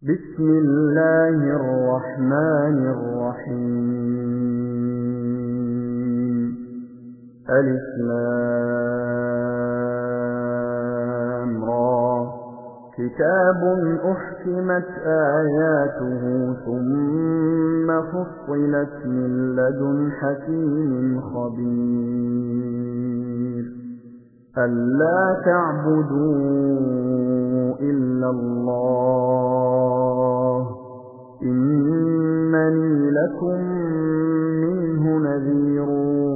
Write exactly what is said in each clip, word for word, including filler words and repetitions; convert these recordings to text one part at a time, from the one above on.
بسم الله الرحمن الرحيم ألف لام را كتاب أحكمت آياته ثم فصلت من لدن حكيم خبير ألا تعبدوا إلا الله إنني لكم منه نذير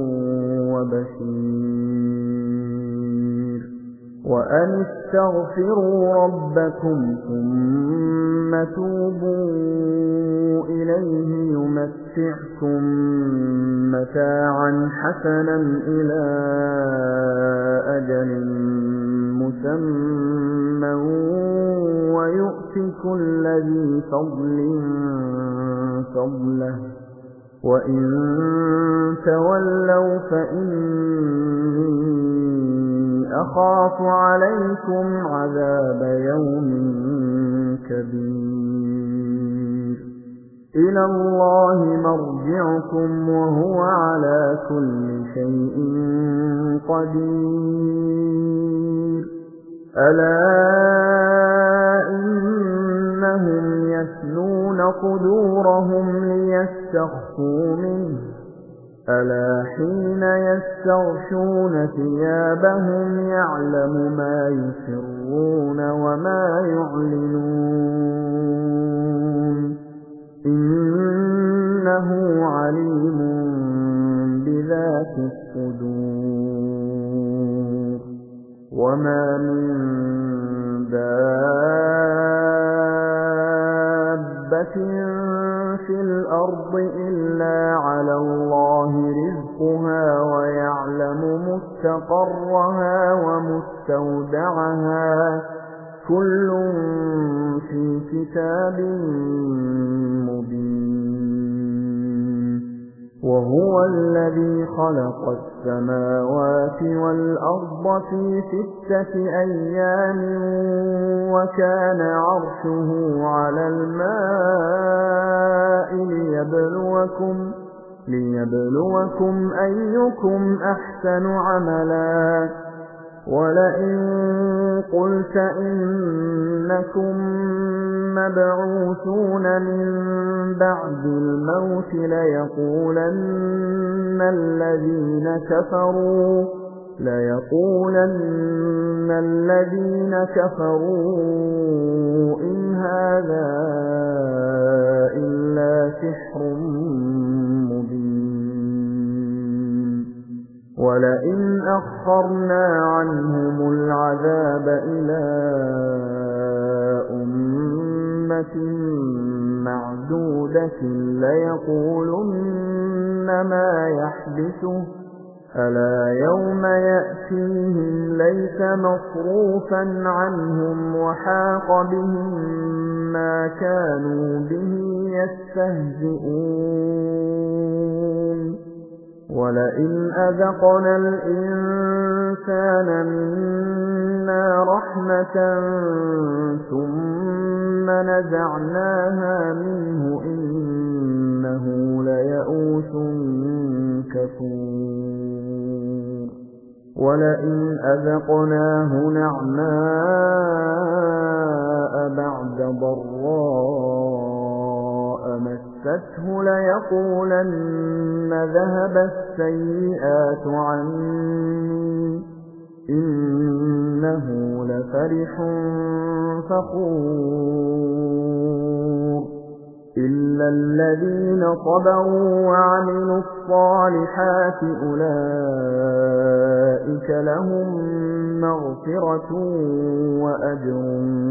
وبشير وأن استغفروا ربكم ثم توبوا إليه يمتعكم متاعا حسنا إلى أجل مسمى ويؤت كل ذي فضل فضله وإن تولوا فإني أخاف عليكم عذاب يوم كبير إلى الله مرجعكم وهو على كل شيء قدير ألا إنهم يثنون قدورهم ليستخفوا منه ألا حين يستغشون ثيابهم يعلم ما يسرون وما يعلنون إنه عليم بذات الصدور وما من دابة في الأرض إلا على الله رزقها ويعلم مستقرها ومستودعها كل في كتاب مبين وهو الذي خلق السماوات والأرض في ستة أيام وكان عرشه على الماء ليبلوكم ليبلوكم أيكم أحسن عملا ولئن قلت إنكم مبعوثون من بعد الموت ليقولن الذين كفروا ليقولن الذين كفروا إن هذا إلا سحر مبين ولئن أخرنا عنهم العذاب إلى أمة معدودة ليقولن ما يحدثه ألا يوم يأتيهم ليس مصروفا عنهم وحاق بهم ما كانوا به يستهزئون ولئن أذقنا الإنسان منا رحمة ثم نزعناها منه إنه ليئوس كفور ولئن أذقناه نعماء بعد ضراء مسته ليقولن ذهب السيئات عني إنه لفرح فخور إلا الذين صبروا وعملوا الصالحات أولئك لهم مغفرة وأجر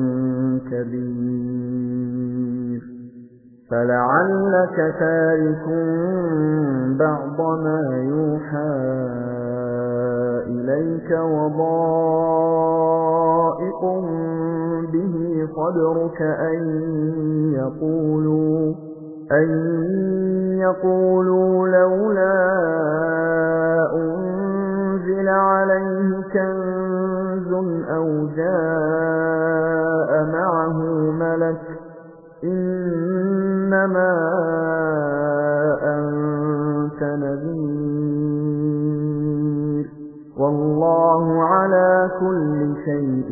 كبير فلعلك تارك بعض ما يوحى إليك وضائق به صدرك أن يقولوا أن يقولوا لولا أنزل عليه كنز أو جاء معه ملك إنما أنت نذير والله على كل شيء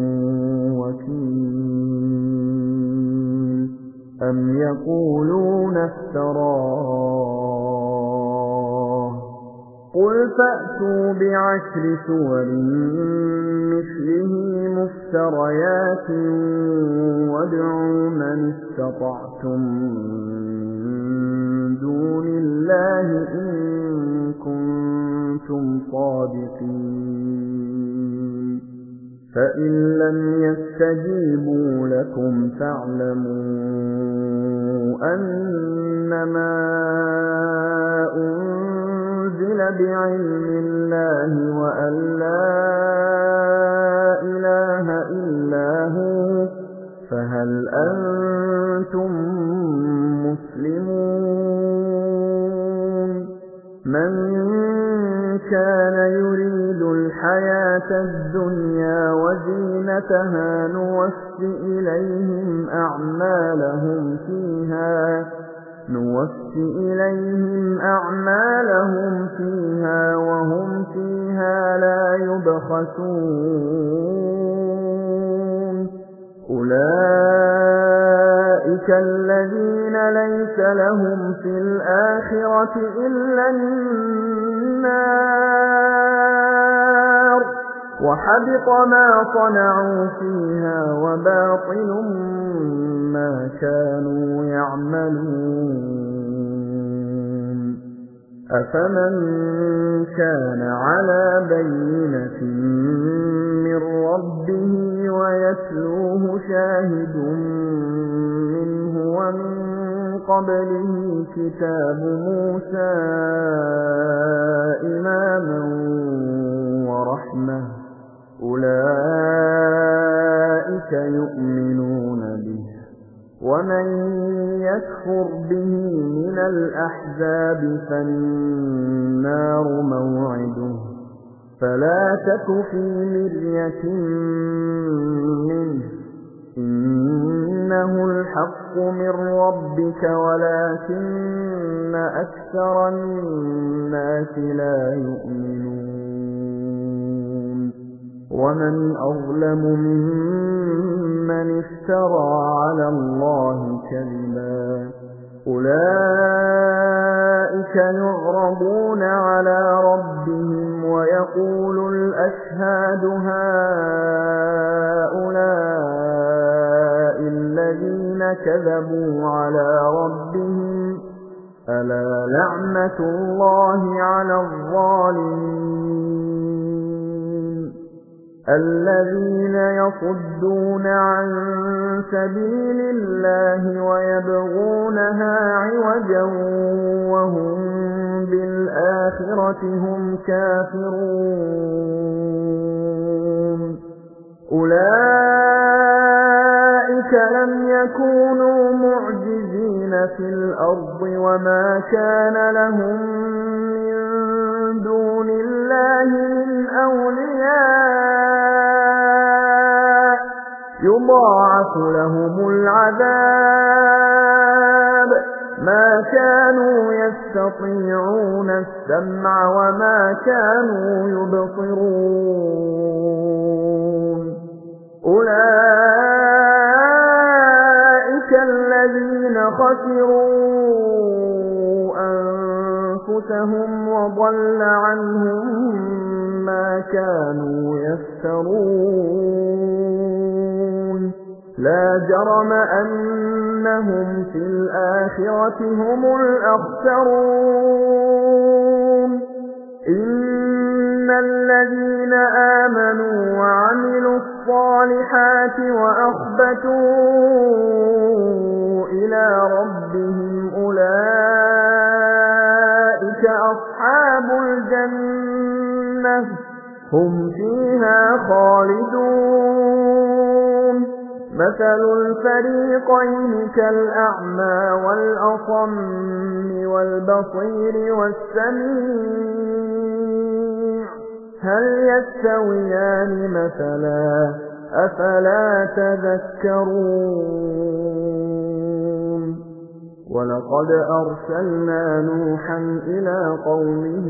وكيل أم يقولون افتراه قل فأتوا بعشر سور مثله مفتريات وادعوا من استطعتم من دون الله إن كنتم صادقين فإن لم يستجيبوا لكم فاعلموا أنما أنزل بعلم الله وأن لا إله إلا هو فهل أنتم مسلمون من كان يريد الحياة الدنيا وزينتها نوفي إليهم أعمالهم فيها نوفي إليهم أعمالهم فيها وهم فيها لا يبخسون أولئك الذين ليس لهم في الآخرة إلا النار وحبط ما صنعوا فيها وباطل ما كانوا يعملون أفمن كان على بينة من ربه ويتلوه شاهد منه ومن قبله كتاب موسى إماما ورحمة أولئك يؤمنون به ومن يكفر به من الأحزاب فالنار موعده فلا تك في مرية منه إنه الحق من ربك ولكن أكثر الناس لا يؤمنون ومن أظلم ممن افترى على الله كذبا أولئك يعرضون على ربهم ويقول الأشهاد هؤلاء الذين كذبوا على ربهم ألا لعنة الله على الظالمين الذين يصدون عن سبيل الله ويبغونها عوجا وهم بالآخرة هم كافرون أولئك لم يكونوا معجزين في الأرض وما كان لهم من دون الله من أولياء يضاعف لهم العذاب ما كانوا يستطيعون السمع وما كانوا يبصرون أولئك الذين خسروا أنفسهم وضل عنهم ما كانوا يفترون لا جرم أنهم في الآخرة هم الأخسرون إن الذين آمنوا وعملوا الصالحات وأخبتوا إلى ربهم أولئك أصحاب الجنة هم فيها خالدون مثل الفريقين كالأعمى والأصم والبصير والسميع هل يستويان مثلا أفلا تذكرون وَلَقَدْ أَرْسَلْنَا نُوحًا إِلَى قَوْمِهِ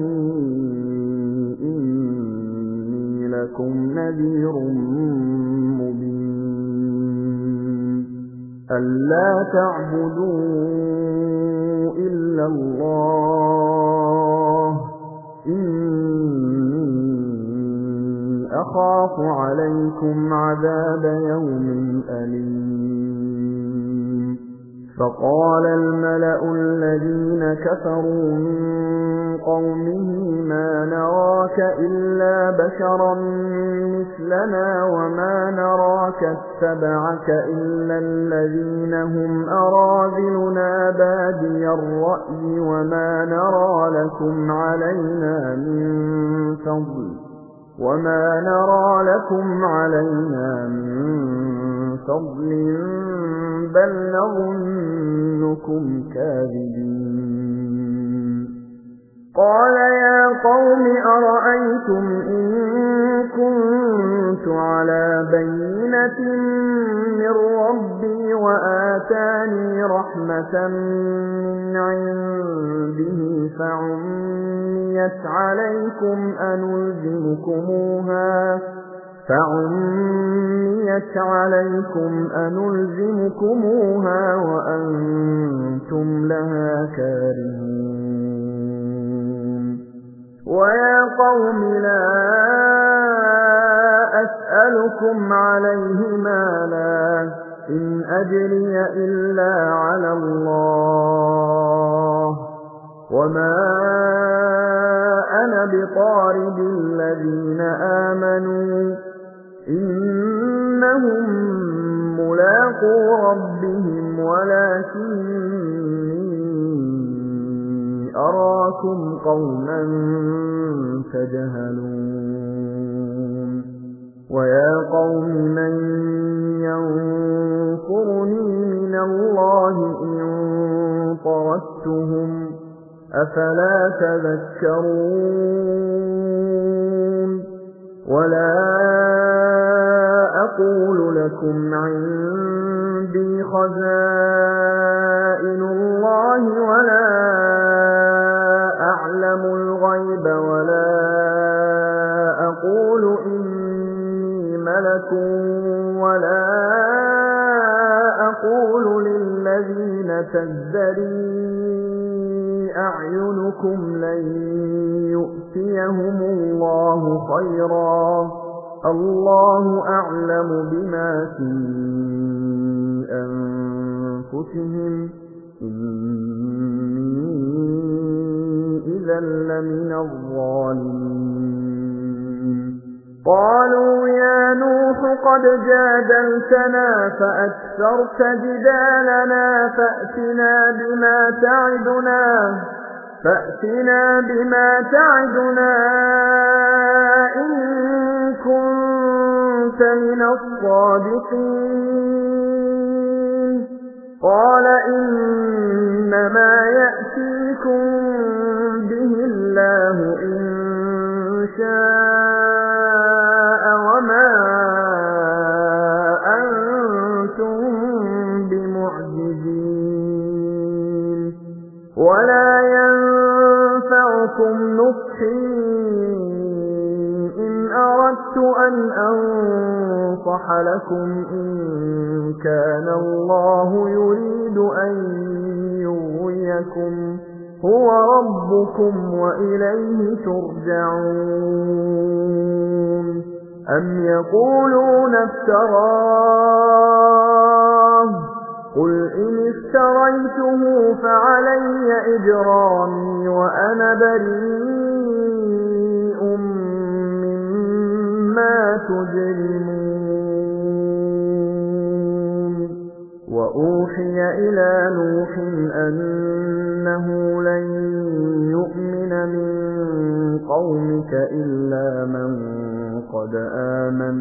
إِنِّي لَكُمْ نَذِيرٌ مُبِينٌ أَلَّا تَعْبُدُوا إِلَّا اللَّهَ إِنِّي أَخَافُ عَلَيْكُمْ عَذَابَ يَوْمٍ أَلِيمٍ فَقَالَ الْمَلَأُ الَّذِينَ كَفَرُوا مِنْ قَوْمِهِ مَا نَرَاكَ إِلَّا بَشَرًا مِثْلَنَا وَمَا نَرَاكَ اتَّبَعَكَ إِلَّا الَّذِينَ هُمْ أَرَاذِلُنَا بَادِيَ الرَّأْيِ وَمَا نَرَى لَكُمْ عَلَيْنَا مِنْ فَضْلٍ وَمَا نَرَى لَكُمْ عَلَيْنَا مِنْ فَضْلٍ بَلْ نَظُنُّكُمْ كَاذِبِينَ قَالَ يَا قَوْمِ أَرَأَيْتُمْ إِن كُنتُ عَلَى بَيِّنَةٍ مِّن رَّبِّي وَآتَانِي رَحْمَةً مِّنْ عِندِهِ فَعُمِّيَتْ عَلَيْكُمْ أَنُلْزِمُكُمُوهَا فَعُمِّيَتْ عَلَيْكُمْ أَنُلْزِمُكُمُوهَا وَأَنْتُمْ لَهَا كَارِهُونَ وَيَا قَوْمِ لَا أَسْأَلُكُمْ عَلَيْهِ مَالًا إِنْ أَجْرِيَ إِلَّا عَلَى اللَّهِ وَمَا أَنَا بِطَارِدِ الَّذِينَ آمَنُوا إِنَّهُمْ مُلَاقُو رَبِّهِمْ وَلَكِنِّي أَرَاكُمْ قَوْمًا تَجْهَلُونَ وَيَا قَوْمِ مَنْ يَنصُرُنِي مِنَ اللَّهِ إِنْ طَرَدتُّهُمْ أَفَلَا تَذَكَّرُونَ وَلَا أَقُولُ لَكُمْ عِندِي خَزَائِنُ اللَّهِ وَلَا أَعْلَمُ الْغَيْبَ وَلَا أَقُولُ إِنِّي مَلَكٌ وَلَا أَقُولُ لِلَّذِينَ تَزْدَرِي أَعْيُنُكُمْ لَن يُؤْتِيَهُمُ اللَّهُ خَيْرًا اللَّهُ أَعْلَمُ بِمَا فِي أَنفُسِهِمْ إِنِّي إِذًا لَّمِنَ الظَّالِمِينَ قَالُوا يَا نُوحُ قَدْ جَادَلْتَنَا فَأَكْثَرْتَ جِدَالَنَا فَأْتِنَا بِمَا تَعِدُنَا فَأْتِنَا بِمَا تَعِدُنَا إِن كُنتَ مِنَ الصَّادِقِينَ قَالَ إِنَّمَا يَأْتِيكُم بِهِ اللَّهُ إِن شَاءَ وَمَا أَنتُم بِمُعْجِزِينَ وَلَا يَنفَعُكُمْ نُصْحِي إِنْ أَرَدتُّ أَنْ أَنصَحَ لَكُمْ إِنْ كَانَ اللَّهُ يُرِيدُ أَنْ يُغْوِيَكُمْ هُوَ رَبُّكُمْ وَإِلَيْهِ تُرْجَعُونَ أَمْ يَقُولُونَ افْتَرَاهُ قُلْ إِنِ افْتَرَيْتُهُ فَعَلَيَّ إِجْرَامِي وَأَنَا بَرِيءٌ مِّمَّا تُجْرِمُونَ وَأُوحِيَ إِلَى نُوحٍ أَنَّهُ لَن يُؤْمِنَ مِن قَوْمِكَ إِلَّا مَن قَدْ آمَنَ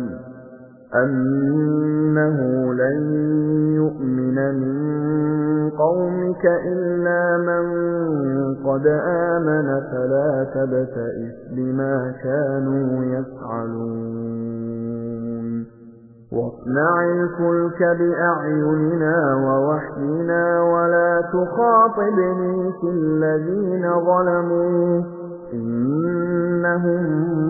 أَنَّهُ لَن يُؤْمِنَ مِن قَوْمِكَ إِلَّا مَن قَدْ آمَنَ فَلَا تَبْتَئِسْ بِمَا كَانُوا يَفْعَلُونَ وَاصْنَعِ الْفُلْكَ بِأَعْيُنِنَا وَوَحْيِنَا وَلَا تخاطبني في الذين ظلموا إنهم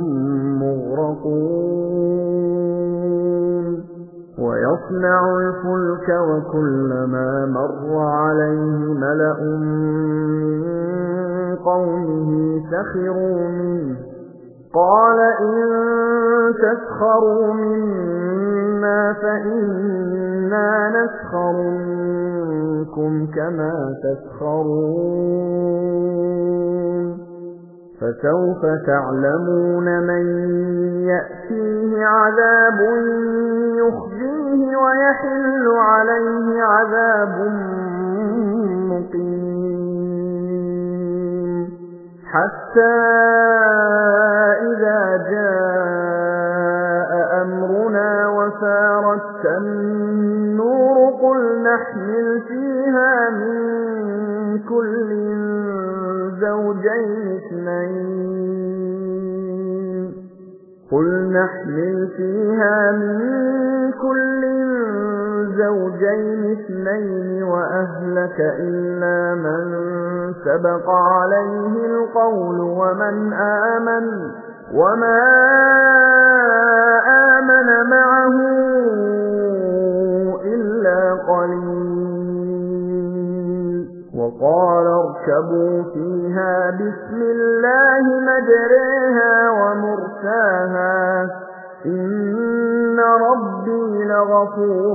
مغرقون ويصنع الفلك وكلما مر عليه ملأ من قومه سخروا منه قال إن تسخروا منا فإنا نسخر منكم كما تسخرون فسوف تعلمون من يأتيه عذاب يخزيه ويحل عليه عذاب مقيم حتى إذا جاء أمرنا وفارت النور قل نحمل فيها من كل زوجين اثنين قل نحمل فيها من كل زوجين اثنين وأهلك إلا من سبق عليه القول ومن آمن وما آمن معه إلا قليل وقال اركبوا فيها بسم الله مجريها ومرساها إن ربي لغفور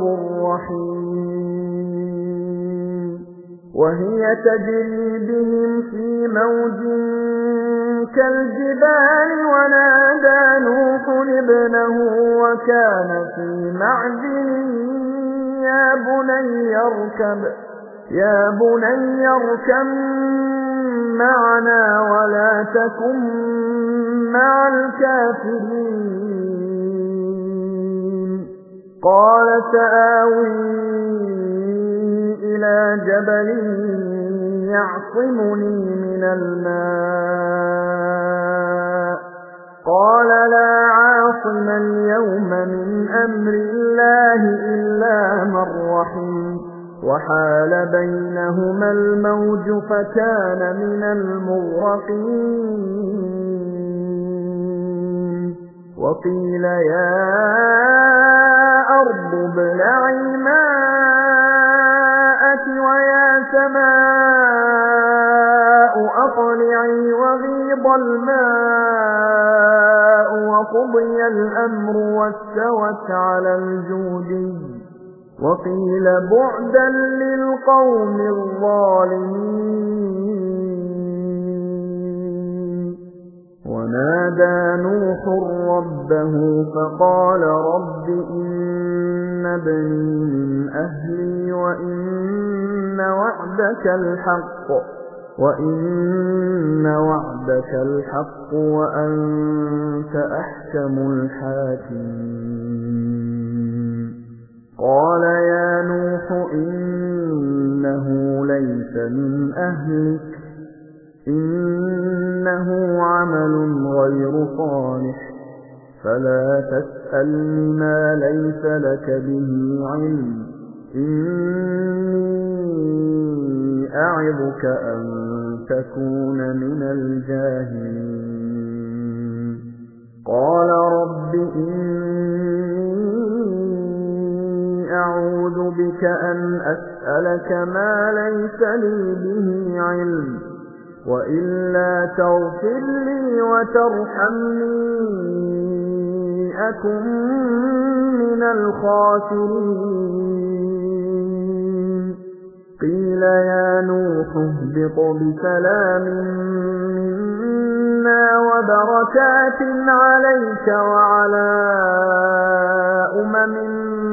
رحيم وهي تجري بهم في موج كالجبال ونادى نوح ابنه وكان في معزل يا بني اركب يا بني اركب معنا ولا تكن مع الكافرين قال سآوي إلى جبل يعصمني من الماء قال لا عاصم اليوم من أمر الله إلا من رحم وحال بينهما الموج فكان من المغرقين وقيل يا أرض ابلعي ماءك ويا سماء أقلعي وغيض الماء وقضي الأمر واستوت على الجودي وقيل بعدا للقوم الظالمين ونادى نوح ربه فقال رب إن ابني من أهلي وإن وعدك الحق وإن وعدك الحق وأنت أحكم الحاكمين قال يا نوح إنه ليس من أهلك إنه عمل غير صالح فلا تسألني ما ليس لك به علم إني أعظك أن تكون من الجاهلين قال رب إني أعوذ بك أن أسألك ما ليس لي به علم وإلا تغفر لي وترحمني أكن من الخاسرين قيل يا نوح اهبط بسلام منا وبركات عليك وعلى أمم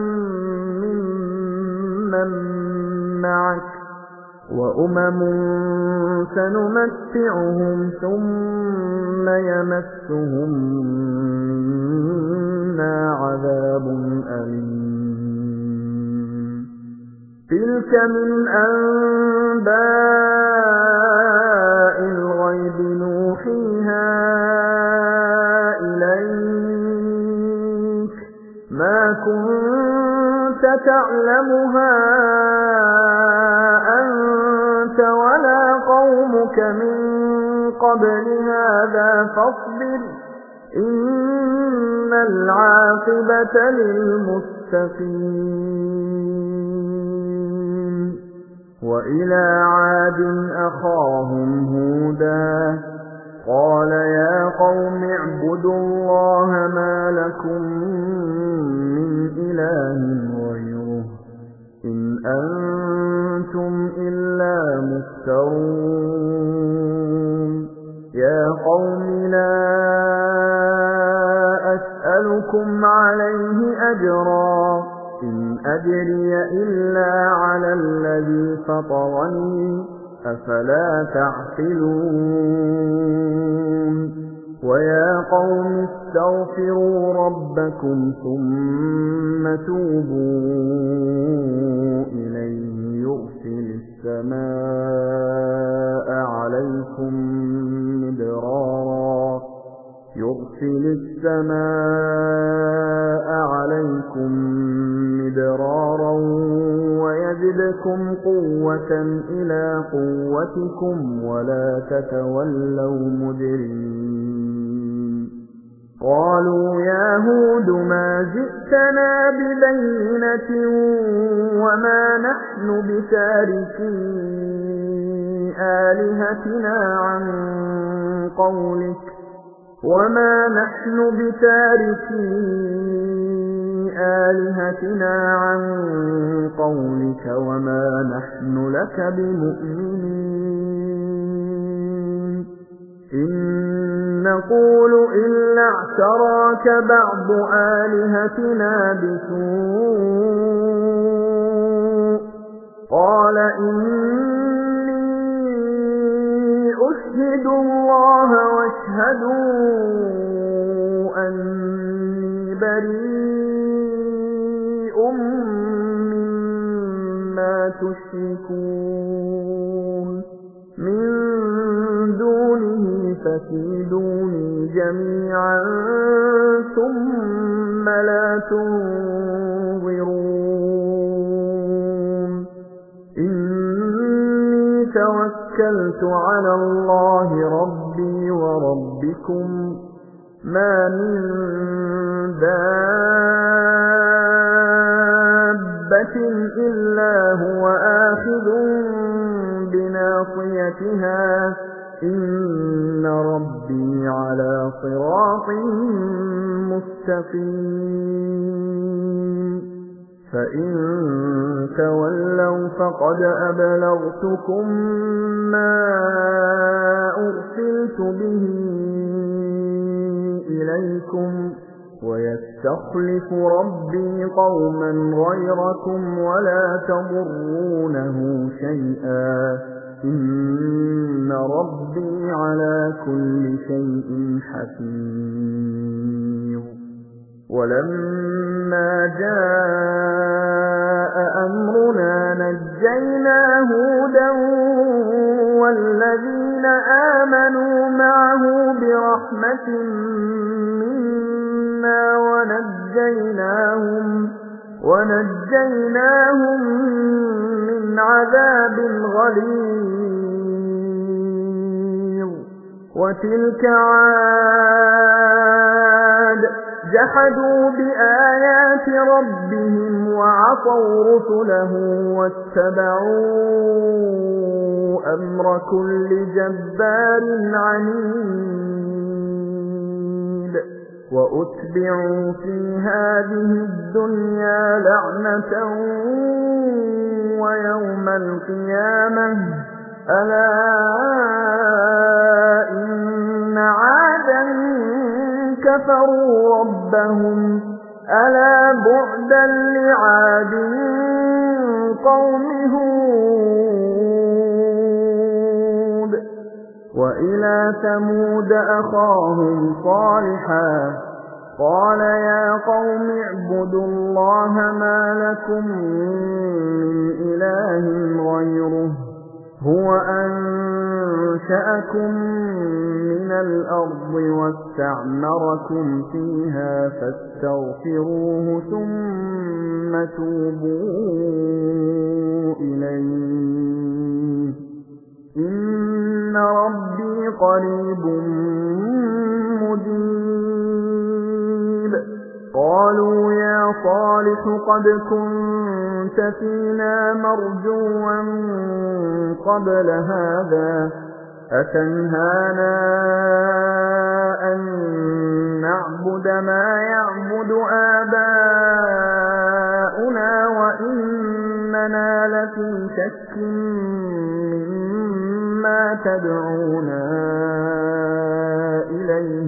ممن معك وأمم سنمتعهم ثم يمسهم منا عذاب أليم تلك من أنباء الغيب نوحيها إليك ما كنت تعلمها أنت أنت ولا قومك من قبل هذا فاصبر إن العاقبة للمتقين وإلى عاد أخاهم هودا قال يا قوم اعبدوا الله ما لكم من إله غيره إن أنتم إلا مفترون يا قوم لا أسألكم عليه أجرا إن أجري إلا على الذي فطرني أفلا تعقلون ويا قوم استغفروا ربكم ثم توبوا إليه يرسل السماء عليكم مدرارا يرسل السماء عليكم مدرارا ويزدكم قوة إلى قوتكم ولا تتولوا مجرمين قالوا يا هود ما جئتنا ببينة وما نحن بتاركي آلهتنا عن قولك وما نحن بتاركي آلهتنا عن قولك وما نحن لك بمؤمنين إن نقول إلا اعتراك بعض آلهتنا بسوء قال إني أشهد الله واشهدوا أني بريء مما تشركون من دونه فكيدوني جميعا ثم لا تنظرون إني توكلت على الله ربي وربكم ما من دابة إلا هو آخذ بناصيتها إن ربي على صراط مستقيم فإن تولوا فقد أبلغتكم ما أرسلت به إليكم ويستخلف ربي قوما غيركم ولا تضرونه شيئا إن ربي على كل شيء حفيظ ولما جاء أمرنا نجينا هودا والذين آمنوا معه برحمة منا ونجيناهم ونجيناهم من عذاب غليظ وتلك عاد جحدوا بآيات ربهم وعصوا رسله واتبعوا أمر كل جبار عنيد وأتبعوا في هذه الدنيا لعنة ويوم القيامة ألا إن عادا كفروا ربهم ألا بعدا لعاد قوم هود وإلى ثمود أخاهم صالحا قال يا قوم اعبدوا الله ما لكم من إله غيره هو أنشأكم من الأرض واستعمركم فيها فاستغفروه ثم توبوا إليه إن ربي قريب مجيب قالوا يا صالح قد كنت فينا مرجوا قبل هذا أتنهانا أن نعبد ما يعبد آباؤنا وإننا لفي شك مما تدعونا إليه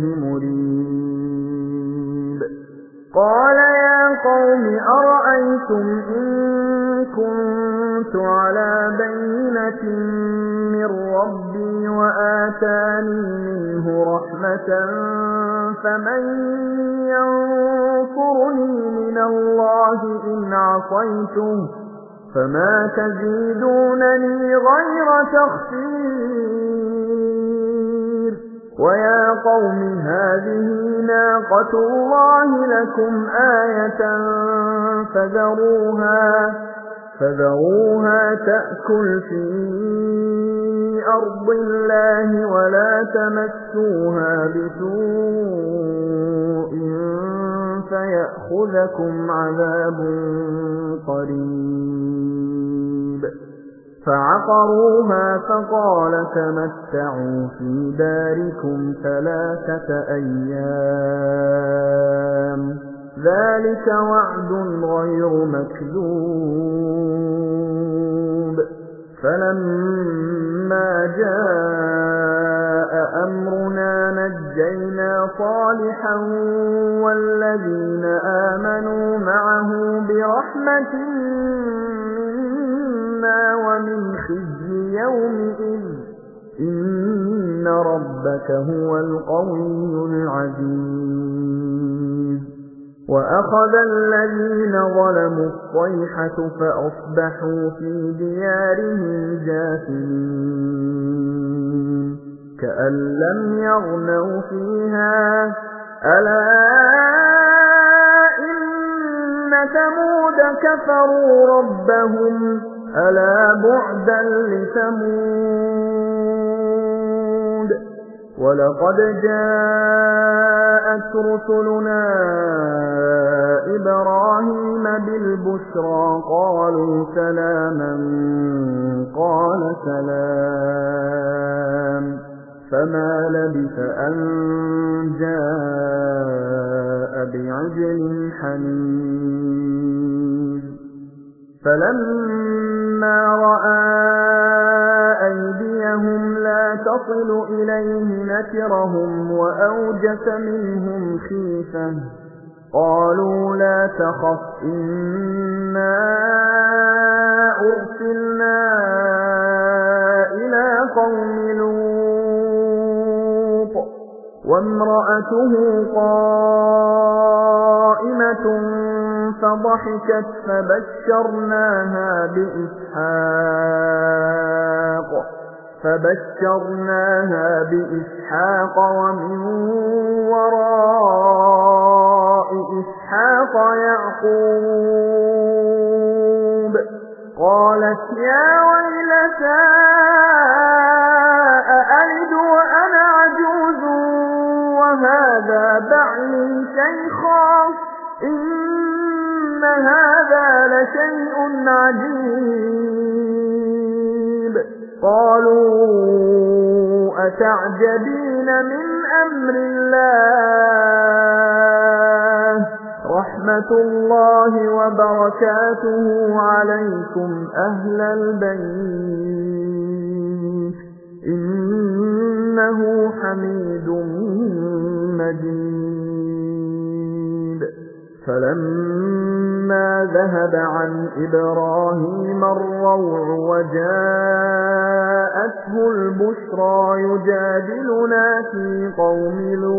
مريب قال يا قوم أرأيتم إن كنت على بينة من ربي وآتاني منه رحمة فمن ينصرني من الله إن عصيته فما تزيدونني غير تخسير ويا قوم هذه ناقة الله لكم آية فذروها فذروها تأكل في أرض الله ولا تمسوها بسوء فيأخذكم عذاب قريب فعقروها فقال تمتعوا في داركم ثلاثة أيام ذلك وعد غير مكذوب فلما جاء أمرنا نجينا صالحا والذين آمنوا معه برحمة منا ومن خزي يومئذ إن ربك هو القوي العزيز وأخذ الذين ظلموا الصيحة فأصبحوا في ديارهم جاثمين كأن لم يغنوا فيها ألا إن ثمود كفروا ربهم ألا بعدا لثمود ولقد جاءت رسلنا إبراهيم بالبشرى قالوا سلاما قال سلام فما لبث أن جاء بعجل حنيذ فلما رأى أيديهم لا تصل إليه نكرهم وأوجس منهم خيفة قالوا لا تخف إنا أرسلنا إلى قوم لوط وامرأته قائمة فضحكت فبشرناها بإسحاق فبشرناها بإسحاق ومن وراء إسحاق يعقوب قالت يا ويلتى أألد وأنا عجوز وهذا بعلي شيخا إن هذا لشيء عجيب قالوا أتعجبين من أمر الله رحمة الله وبركاته عليكم أهل البيت إنه حميد مجيد فلما ذهب عن إبراهيم الروع وجاءته البشرى يجادلنا في قوم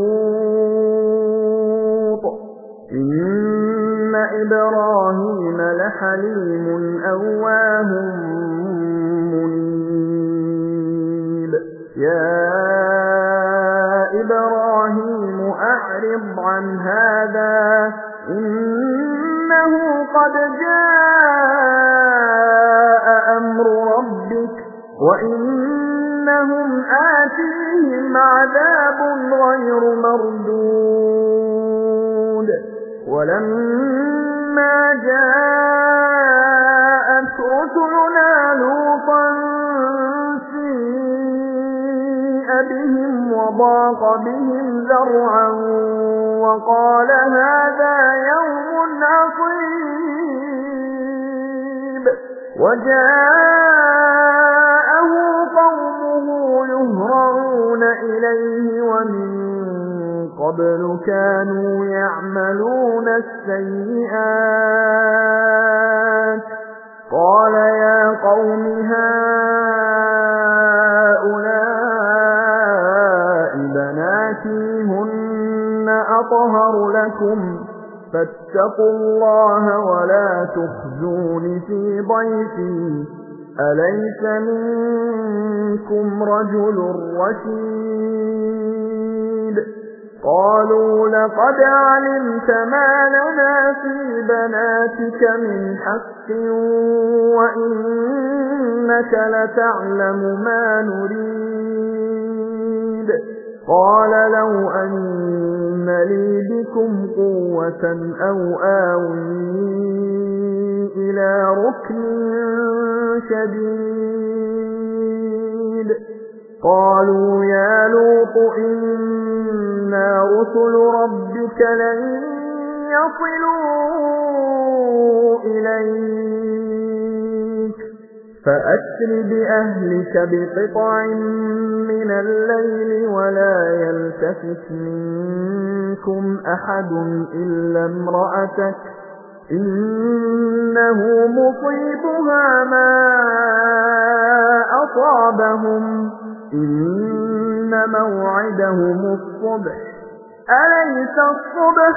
لوط إن إبراهيم لحليم أواه منيب يا إبراهيم أعرض عن هذا إنه قد جاء أمر ربك وإن إنهم آتيهم عذاب غير مردود ولما جاءت رسلنا لوطا سيء بهم وضاق بهم ذرعا وقال هذا يوم عصيب وجاءه قومه يهرعون إليه ومن قبل كانوا يعملون السيئات قال يا قوم هؤلاء بناتي هن أطهر لكم فاتقوا الله ولا تخزون في ضيفي أليس منكم رجل رشيد قالوا لقد علمت ما لنا في بناتك من حق وإنك لتعلم ما نريد قال لو أن لي بكم قوة أو آوي إلى ركن شديد قالوا يا لوط إنا رسل ربك لن يصلوا إليك فأسر بأهلك بقطع من الليل ولا يلتفت منكم أحد إلا امرأتك إنه مصيبها ما أصابهم إن موعدهم الصبح أليس الصبح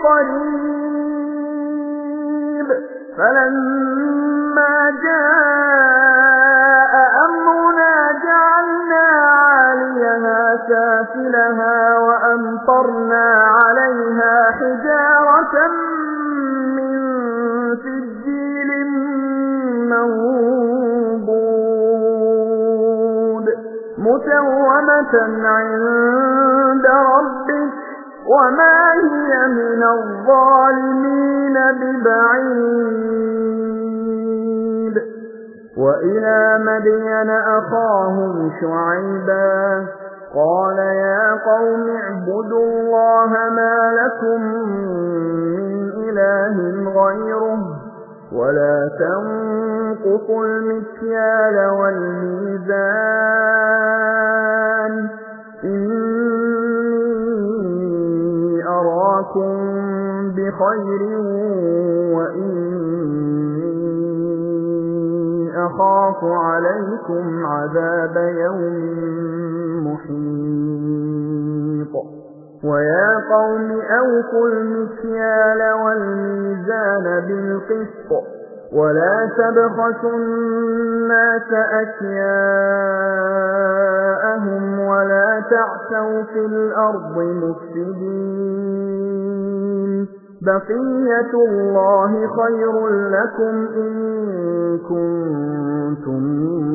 بقريب فلما جاء أمرنا جعلنا عاليها سافلها وأمطرنا عليها حجارة من سجيل منضود مسومة عند ربك وما هي من الظالمين ببعيد وإلى مدين أخاهم شعيبا قال يا قوم اعبدوا الله ما لكم من إله غيره ولا تنقصوا المكيال والميزان إني أراكم بخير وإني أخاف عليكم عذاب يوم محيط ويا قوم أوفوا المكيال والميزان بالقسط ولا تبخسوا الناس أشياءهم ولا تعثوا في الأرض مفسدين بقية الله خير لكم إن كنتم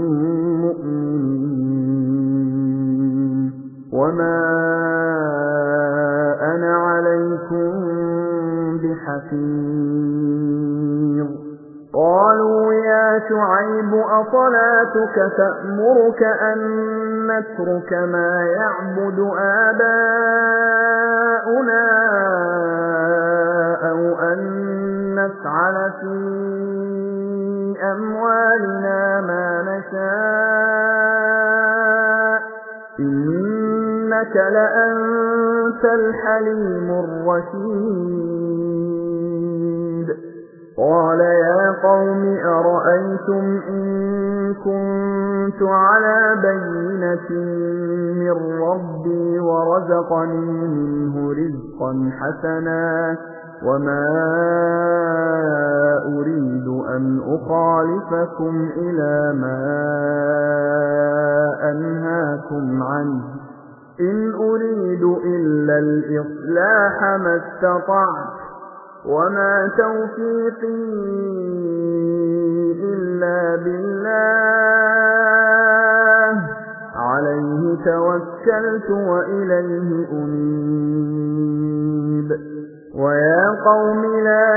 مؤمنين وما أنا عليكم بحفيظ قالوا يا شعيب أصلاتك تأمرك أن نترك ما يعبد آباؤنا أو أن نفعل في أموالنا ما نشاء إنك لأنت الحليم الرشيد قال يا قوم أرأيتم إن كنت على بينة من ربي ورزقني منه رزقا حسنا وما أريد أن أخالفكم إلى ما أنهاكم عنه إن أريد إلا الإصلاح ما استطعت وما توفيقي إلا بالله توكلت وإليه أنيب ويا قوم لا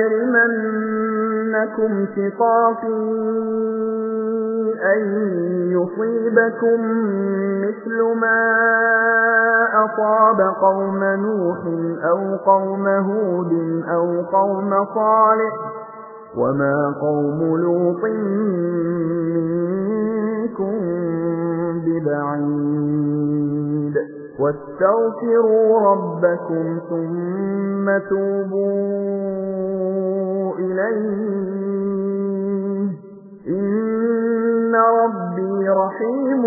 يجرمنكم شقاقي أن يصيبكم مثل ما أصاب قوم نوح أو قوم هود أو قوم صالح وما قوم لوط منكم ببعيد واستغفروا ربكم ثم توبوا إليه إن ربي رحيم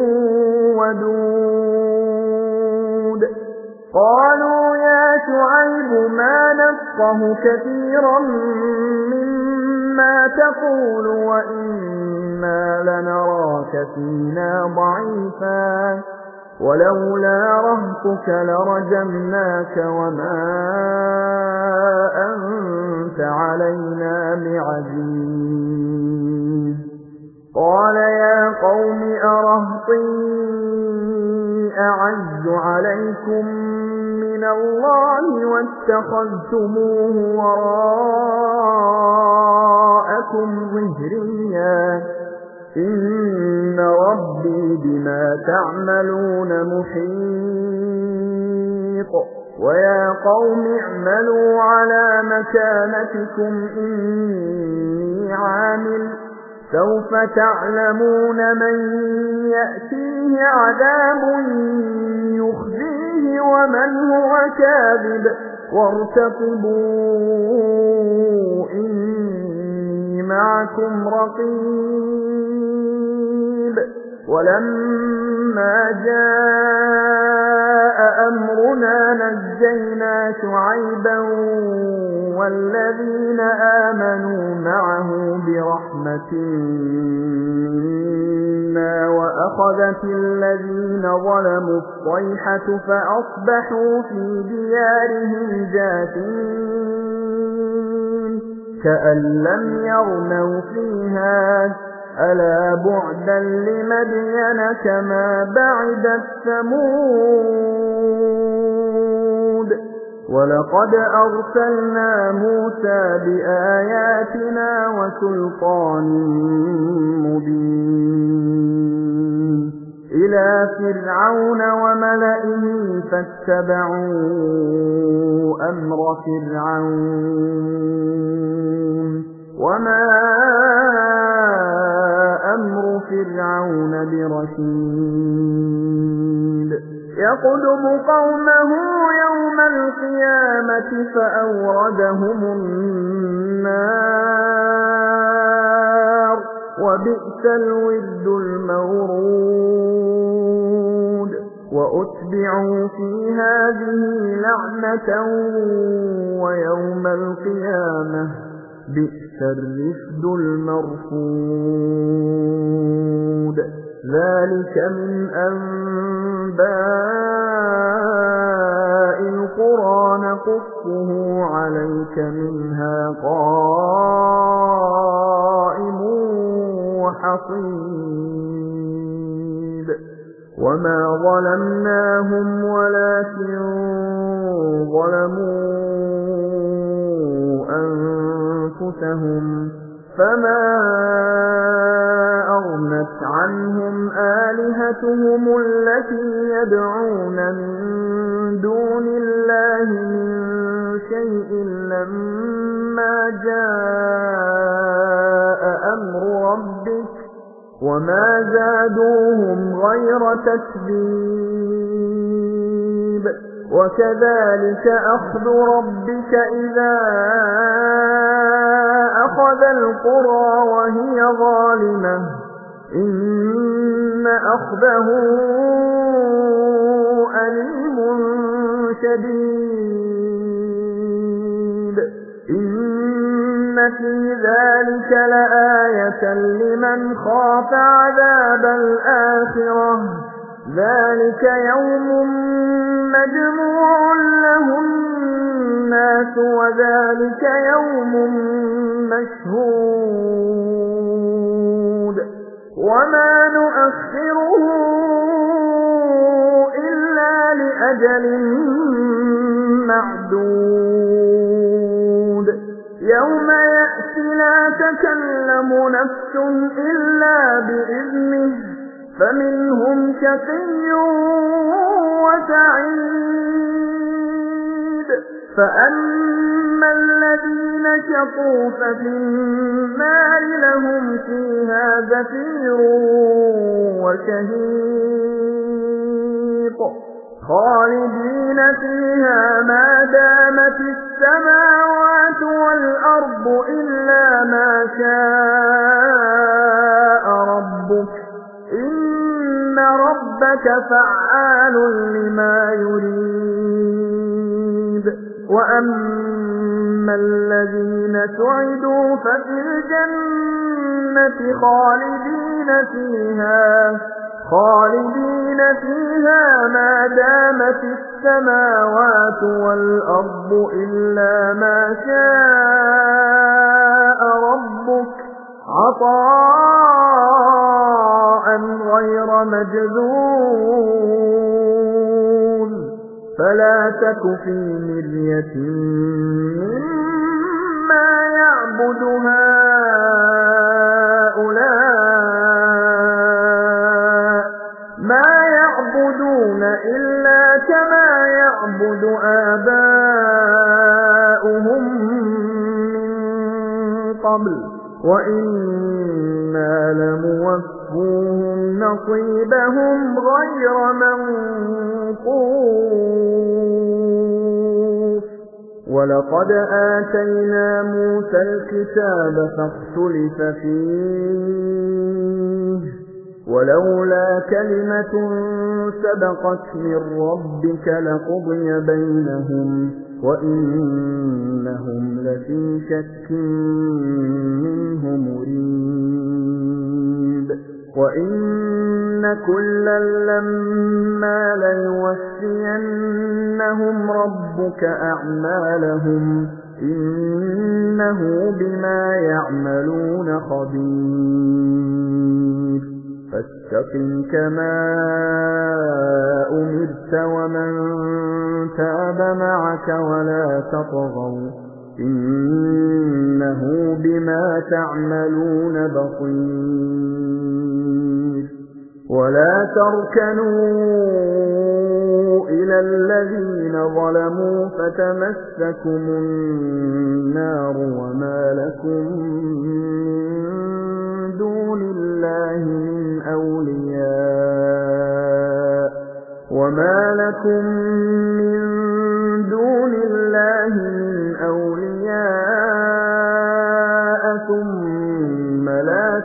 ودود قالوا يا شعيب ما نفقه كثيرا مما تقول وإنا لنراك فينا ضعيفا ولولا رهطك لرجمناك وما أنت علينا بعزيز قال يا قوم أرهطي أعز عليكم من الله واتخذتموه وراءكم ظهريا إن ربي بما تعملون محيط ويا قوم اعملوا على مكانتكم إني عامل سوف تعلمون من يأتيه عذاب يخزيه ومن هو كاذب وارتقبوا إني معكم رقيب ولما جاء أمرنا نجينا شعيبا والذين آمنوا معه برحمة منا وأخذت الذين ظلموا الصيحة فأصبحوا في ديارهم جاثمين كأن لم يغنوا فيها ألا بعدا لمدين كما بعدت ثمود ولقد أرسلنا موسى بآياتنا وسلطان مبين إلى فرعون وملئه فاتبعوا أمر فرعون وما أمر فرعون برشيد يقدم قومه يوم القيامة فأوردهم النار وبئس الورد المورود وأتبعوا في هذه لعنة ويوم القيامة بئس الرفد المرفود ذلك من أنباء القرى نقصه عليك منها قائم وحصيد وما ظلمناهم ولكن ظلموا أنفسهم فما أغنت عنهم آلهتهم التي يدعون من دون الله من شيء لما جاء أمر ربك وما زادوهم غير تتبيب وكذلك أخذ ربك إذا أخذ القرى وهي ظالمة إن أخذه أليم شديد إن في ذلك لآية لمن خاف عذاب الآخرة ذلك يوم مجموع له الناس وذلك يوم مشهود وما نؤخره أجل معدود يوم يأتي لا تكلم نفس إلا بإذنه فمنهم شقي وسعيد فأما الذين شقوا ففي النار لهم فيها زفير وشهيق خالدين فيها ما دامت السماوات والأرض إلا ما شاء ربك إن ربك فعال لما يريد وأما الذين سعدوا ففي الجنة خالدين فيها خالدين فيها ما دامت السماوات والأرض إلا ما شاء ربك عطاء غير مجذوذ فلا تك في مرية مما يعبد هؤلاء ما يعبدون إلا كما يعبد آباؤهم من قبل وإنا لموفوهم نصيبهم غير منقوص ولقد آتينا موسى الكتاب فاختلف فيه ولولا كلمة سبقت من ربك لقضي بينهم وإنهم لفي شك منه مريب وإن كلا لما ليوفينهم ربك أعمالهم إنه بما يعملون خبير فاستقم كما أمرت ومن تاب معك ولا تطغوا إنه بما تعملون بصير ولا تركنوا إلى الذين ظلموا فتمسكم النار وما لكم من دون الله من أولياء وما لكم من دون الله من أولياء ثم لا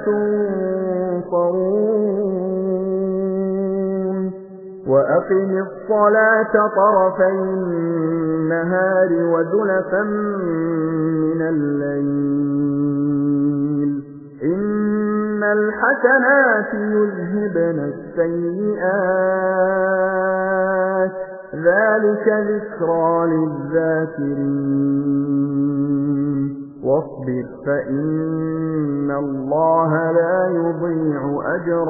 تنصرون وأقم الصلاة طرفي النهار وزلفا من الليل إن الحسنات يذهبن السيئات ذلك ذكرى للذاكرين واصبر فإن الله لا يضيع أجر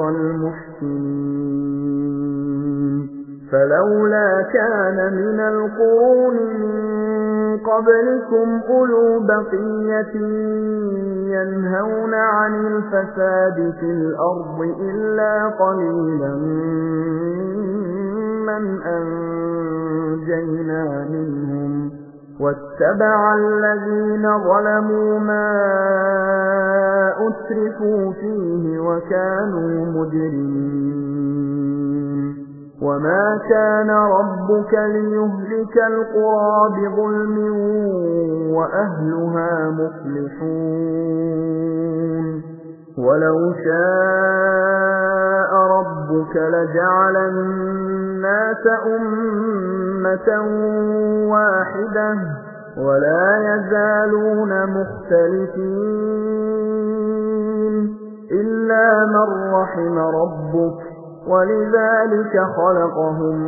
المحسنين فلولا كان من القرون من قبلكم أولو بقية ينهون عن الفساد في الأرض إلا قليلا ممن أنجينا منهم واتبع الذين ظلموا ما أترفوا فيه وكانوا مجرمين وما كان ربك ليهلك القرى بظلم وأهلها مصلحون ولو شاء ربك لجعل الناس أمة واحدة ولا يزالون مختلفين إلا من رحم ربك ولذلك خلقهم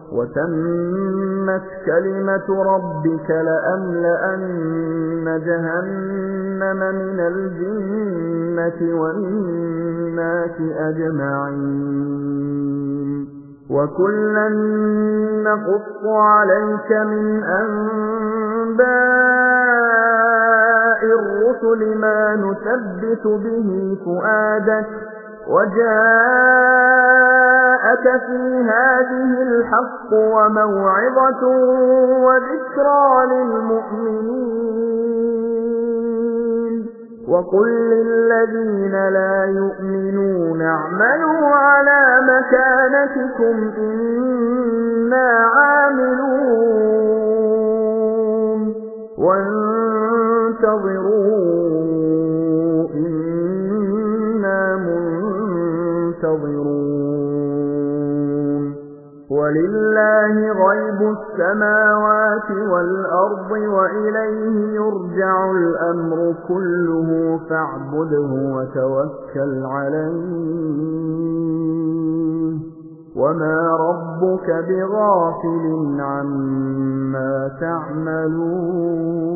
وتمت كلمة ربك لأملأن جهنم من الجنة والناس أجمعين وَكُلًّا نَّقُصُّ عَلَيْكَ مِنْ أَنبَاءِ الرُّسُلِ مَا نُثَبِّتُ بِهِ فُؤَادَكَ وَجَاءَكَ فِي هَٰذِهِ الْحَقُّ وَمَوْعِظَةٌ وَذِكْرَىٰ لِلْمُؤْمِنِينَ وَقُل لِّلَّذِينَ لَا يُؤْمِنُونَ اعْمَلُوا عَلَىٰ مَكَانَتِكُمْ إِنَّا عَامِلُونَ وَانتَظِرُوا إِنَّا مُنتَظِرُونَ وَلِلَّهِ غَيْبُ السَّمَاوَاتِ وَالْأَرْضِ وَإِلَيْهِ يُرْجَعُ الْأَمْرُ كُلُّهُ فَاعْبُدْهُ وَتَوَكَّلْ عَلَيْهِ وَمَا رَبُّكَ بِغَافِلٍ عَمَّا تَعْمَلُونَ